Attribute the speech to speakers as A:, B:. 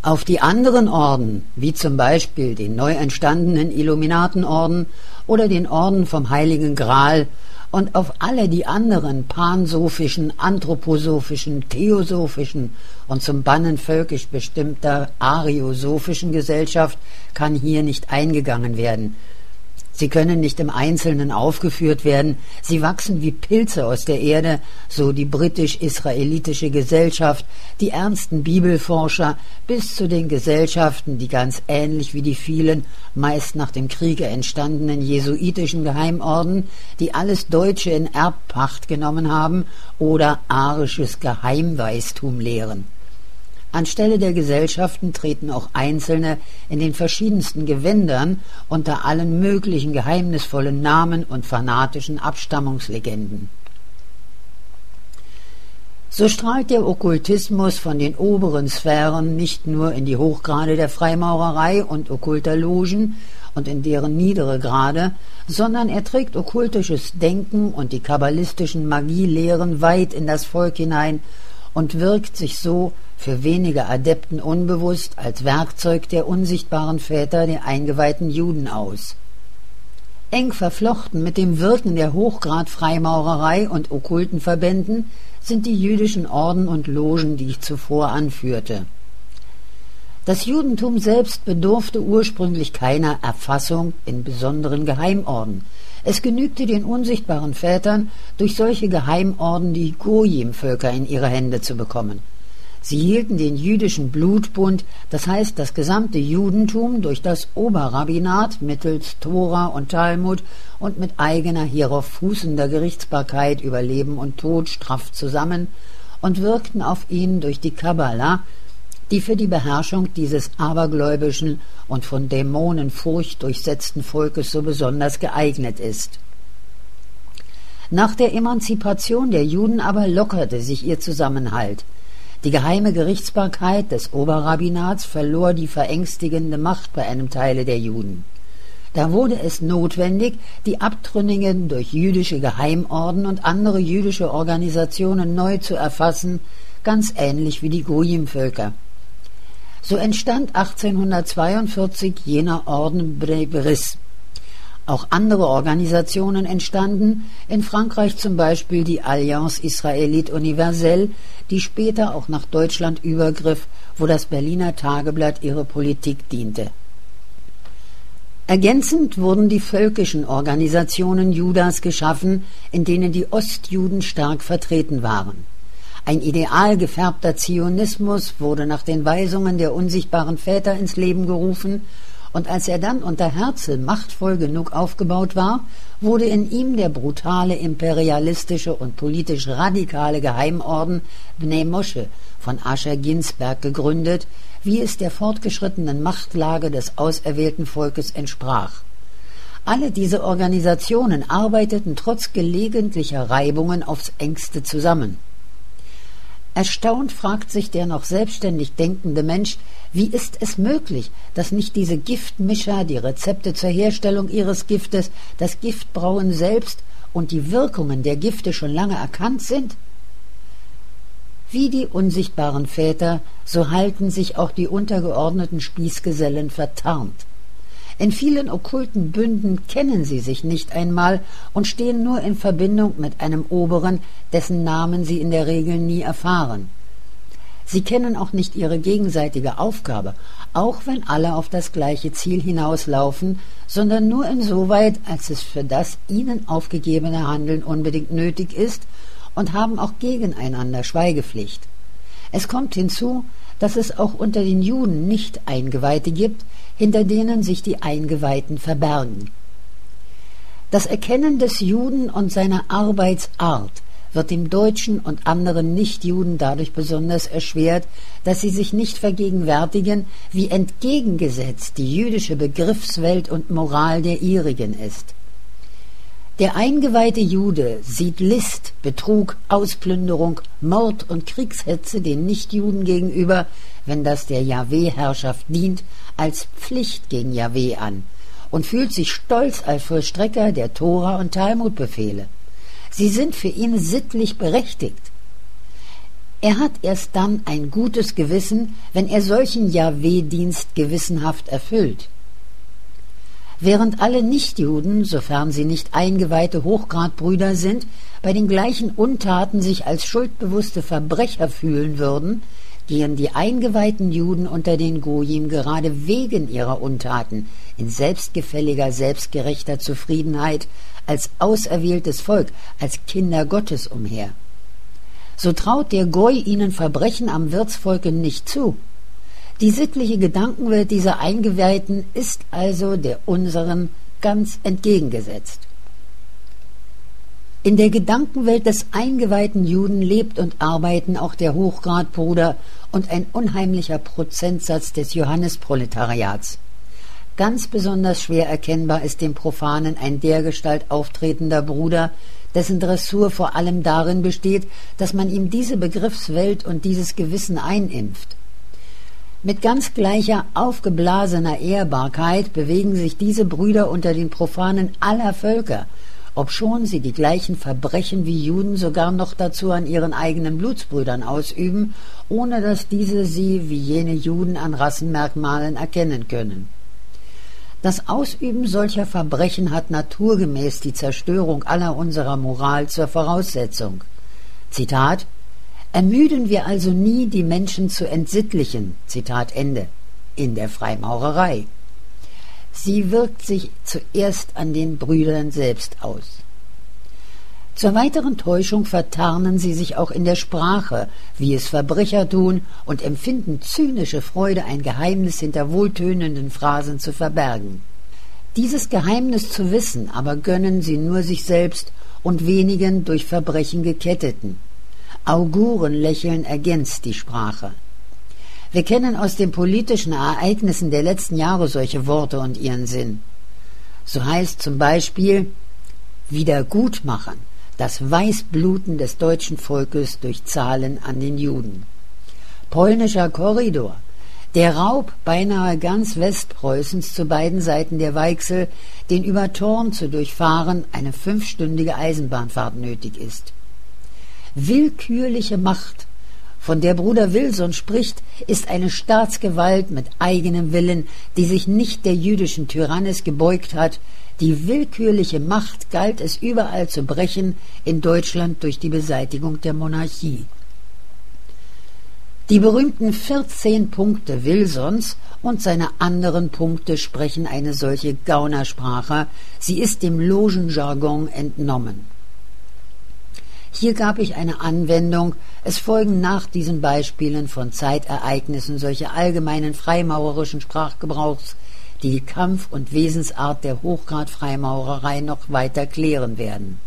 A: Auf die anderen Orden, wie zum Beispiel den neu entstandenen Illuminatenorden oder den Orden vom Heiligen Gral, und auf alle die anderen pansophischen, anthroposophischen, theosophischen und zum Bannen völkisch bestimmter ariosophischen Gesellschaft kann hier nicht eingegangen werden. Sie können nicht im Einzelnen aufgeführt werden, sie wachsen wie Pilze aus der Erde, so die britisch-israelitische Gesellschaft, die ernsten Bibelforscher, bis zu den Gesellschaften, die ganz ähnlich wie die vielen, meist nach dem Kriege entstandenen jesuitischen Geheimorden, die alles Deutsche in Erbpacht genommen haben oder arisches Geheimweistum lehren. Anstelle der Gesellschaften treten auch Einzelne in den verschiedensten Gewändern unter allen möglichen geheimnisvollen Namen und fanatischen Abstammungslegenden. So strahlt der Okkultismus von den oberen Sphären nicht nur in die Hochgrade der Freimaurerei und okkulter Logen und in deren niedere Grade, sondern er trägt okkultisches Denken und die kabbalistischen Magielehren weit in das Volk hinein und wirkt sich so für wenige Adepten unbewusst als Werkzeug der unsichtbaren Väter der eingeweihten Juden aus. Eng verflochten mit dem Wirken der Hochgrad-Freimaurerei und okkulten Verbänden sind die jüdischen Orden und Logen, die ich zuvor anführte. Das Judentum selbst bedurfte ursprünglich keiner Erfassung in besonderen Geheimorden. Es genügte den unsichtbaren Vätern, durch solche Geheimorden die Gojim-Völker in ihre Hände zu bekommen. Sie hielten den jüdischen Blutbund, das heißt das gesamte Judentum, durch das Oberrabbinat mittels Tora und Talmud und mit eigener hierauf fußender Gerichtsbarkeit über Leben und Tod straff zusammen und wirkten auf ihn durch die Kabbala, die für die Beherrschung dieses abergläubischen und von Dämonenfurcht durchsetzten Volkes so besonders geeignet ist. Nach der Emanzipation der Juden aber lockerte sich ihr Zusammenhalt. Die geheime Gerichtsbarkeit des Oberrabbinats verlor die verängstigende Macht bei einem Teile der Juden. Da wurde es notwendig, die Abtrünnigen durch jüdische Geheimorden und andere jüdische Organisationen neu zu erfassen, ganz ähnlich wie die Gojim-Völker. So entstand 1842 jener Orden Bnei Bris. Auch andere Organisationen entstanden, in Frankreich zum Beispiel die Alliance Israélite Universelle, die später auch nach Deutschland übergriff, wo das Berliner Tageblatt ihre Politik diente. Ergänzend wurden die völkischen Organisationen Judas geschaffen, in denen die Ostjuden stark vertreten waren. Ein ideal gefärbter Zionismus wurde nach den Weisungen der unsichtbaren Väter ins Leben gerufen, und als er dann unter Herzl machtvoll genug aufgebaut war, wurde in ihm der brutale, imperialistische und politisch radikale Geheimorden Bnei Moshe von Ascher Ginsberg gegründet, wie es der fortgeschrittenen Machtlage des auserwählten Volkes entsprach. Alle diese Organisationen arbeiteten trotz gelegentlicher Reibungen aufs engste zusammen. Erstaunt fragt sich der noch selbstständig denkende Mensch, wie ist es möglich, dass nicht diese Giftmischer die Rezepte zur Herstellung ihres Giftes, das Giftbrauen selbst und die Wirkungen der Gifte schon lange erkannt sind? Wie die unsichtbaren Väter, so halten sich auch die untergeordneten Spießgesellen vertarnt. In vielen okkulten Bünden kennen sie sich nicht einmal und stehen nur in Verbindung mit einem Oberen, dessen Namen sie in der Regel nie erfahren. Sie kennen auch nicht ihre gegenseitige Aufgabe, auch wenn alle auf das gleiche Ziel hinauslaufen, sondern nur insoweit, als es für das ihnen aufgegebene Handeln unbedingt nötig ist, und haben auch gegeneinander Schweigepflicht. Es kommt hinzu, dass es auch unter den Juden Nicht-Eingeweihte gibt, hinter denen sich die Eingeweihten verbergen. Das Erkennen des Juden und seiner Arbeitsart wird dem Deutschen und anderen Nichtjuden dadurch besonders erschwert, dass sie sich nicht vergegenwärtigen, wie entgegengesetzt die jüdische Begriffswelt und Moral der ihrigen ist. Der eingeweihte Jude sieht List, Betrug, Ausplünderung, Mord und Kriegshetze den Nichtjuden gegenüber, wenn das der Jahwe-Herrschaft dient, als Pflicht gegen Jahwe an und fühlt sich stolz als Vollstrecker der Tora- und Talmudbefehle. Sie sind für ihn sittlich berechtigt. Er hat erst dann ein gutes Gewissen, wenn er solchen Jahwe-Dienst gewissenhaft erfüllt. Während alle Nichtjuden, sofern sie nicht eingeweihte Hochgradbrüder sind, bei den gleichen Untaten sich als schuldbewusste Verbrecher fühlen würden, gehen die eingeweihten Juden unter den Gojim gerade wegen ihrer Untaten in selbstgefälliger, selbstgerechter Zufriedenheit als auserwähltes Volk, als Kinder Gottes umher. So traut der Goi ihnen Verbrechen am Wirtsvolke nicht zu. Die sittliche Gedankenwelt dieser Eingeweihten ist also der unseren ganz entgegengesetzt. In der Gedankenwelt des eingeweihten Juden lebt und arbeiten auch der Hochgradbruder und ein unheimlicher Prozentsatz des Johannesproletariats. Ganz besonders schwer erkennbar ist dem Profanen ein dergestalt auftretender Bruder, dessen Dressur vor allem darin besteht, dass man ihm diese Begriffswelt und dieses Gewissen einimpft. Mit ganz gleicher aufgeblasener Ehrbarkeit bewegen sich diese Brüder unter den Profanen aller Völker, obschon sie die gleichen Verbrechen wie Juden sogar noch dazu an ihren eigenen Blutsbrüdern ausüben, ohne dass diese sie wie jene Juden an Rassenmerkmalen erkennen können. Das Ausüben solcher Verbrechen hat naturgemäß die Zerstörung aller unserer Moral zur Voraussetzung. Zitat: Ermüden wir also nie, die Menschen zu entsittlichen, Zitat Ende, in der Freimaurerei. Sie wirkt sich zuerst an den Brüdern selbst aus. Zur weiteren Täuschung vertarnen sie sich auch in der Sprache, wie es Verbrecher tun, und empfinden zynische Freude, ein Geheimnis hinter wohltönenden Phrasen zu verbergen. Dieses Geheimnis zu wissen, aber gönnen sie nur sich selbst und wenigen durch Verbrechen Geketteten. Augurenlächeln ergänzt die Sprache. Wir kennen aus den politischen Ereignissen der letzten Jahre solche Worte und ihren Sinn. So heißt zum Beispiel Wiedergutmachen, das Weißbluten des deutschen Volkes durch Zahlen an den Juden. Polnischer Korridor, der Raub beinahe ganz Westpreußens zu beiden Seiten der Weichsel, den über Thorn zu durchfahren eine 5-stündige Eisenbahnfahrt nötig ist. Willkürliche Macht, von der Bruder Wilson spricht, ist eine Staatsgewalt mit eigenem Willen, die sich nicht der jüdischen Tyrannis gebeugt hat. Die willkürliche Macht galt es überall zu brechen, in Deutschland durch die Beseitigung der Monarchie. Die berühmten 14 Punkte Wilsons und seine anderen Punkte sprechen eine solche Gaunersprache, sie ist dem Logenjargon entnommen. Hier gab ich eine Anwendung, es folgen nach diesen Beispielen von Zeitereignissen solche allgemeinen freimaurerischen Sprachgebrauchs, die Kampf- und Wesensart der Hochgrad-Freimaurerei noch weiter klären werden.